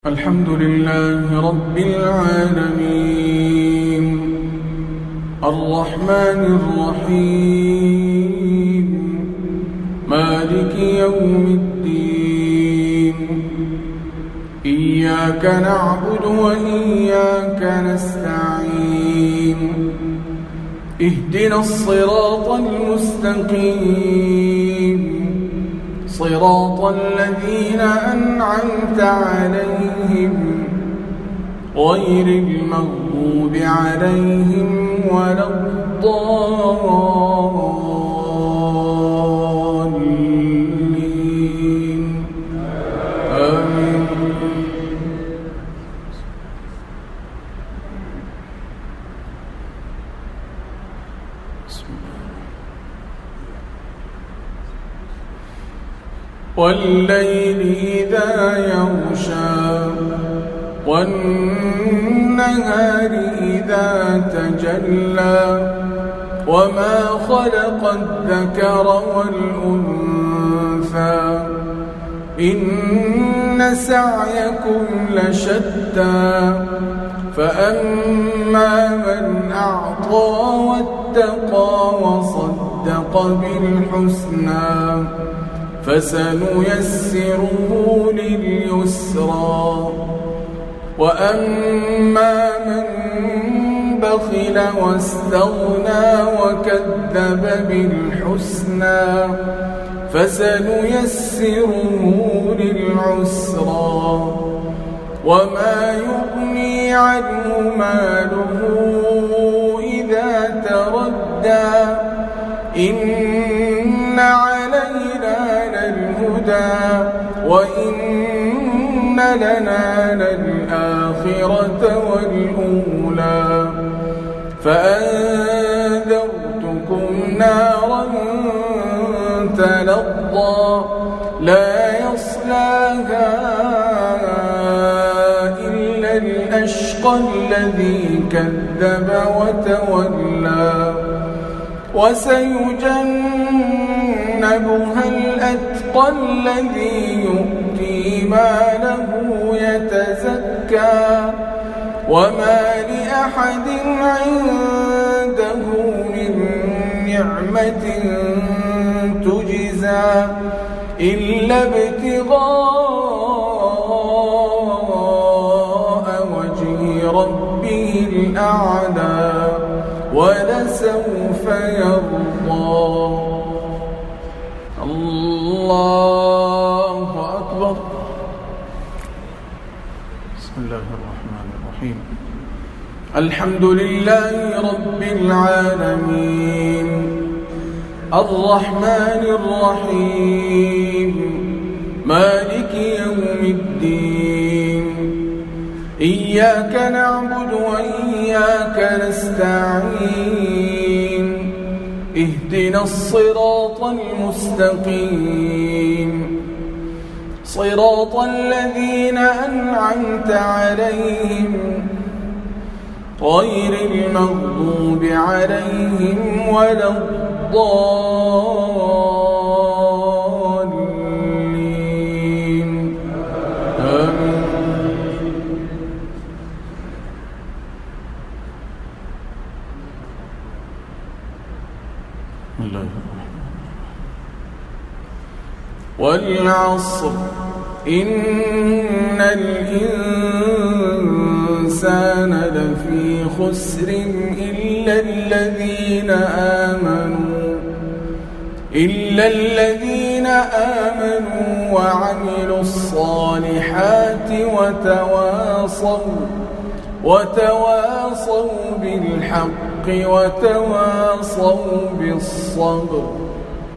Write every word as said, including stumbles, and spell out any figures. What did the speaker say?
الحمد لله رب العالمين الرحمن الرحيم مالك يوم الدين إياك نعبد وإياك نستعين اهدنا الصراط المستقيم صراط الذين أنعمت عليهم غير المغضوب عليهم ولا الضالين آمين. والليل إذا يغشى والنهار إذا تجلى وما خلق الذكر والأنثى إن سعيكم لشتى فأما من أعطى واتقى وصدق بالحسنى فسنيسره لليسرى وأما من بخل واستغنى وكذب بالحسنى فسنيسره للعسرى وما يغني عنه ماله إذا تردى إن علينا للهدى وإن لنا للآخرة والأولى فأنذرتكم نارا تلظى لا يصلاها إلا الأشقى الذي كذب وتولى وسيجنبها الأتقى الذي يؤتي ماله يتزكى وما لأحد عنده من نعمة تجزى إلا ابتغاء وجه ربه الأعلى ولسوف يرضى. الله أكبر. بسم الله الرحمن الرحيم الحمد لله رب العالمين الرحمن الرحيم مالك يوم الدين إياك نعبد وإياك نستعين اهدنا الصراط المستقيم صراط الذين أنعمت عليهم غير المغضوب عليهم ولا الضالين آمين. والعصر إن الإنسان لفي خسر إلا الذين آمنوا إلا الذين آمنوا وعملوا الصالحات وتواصوا وتواصوا بالحق وتواصوا بالصبر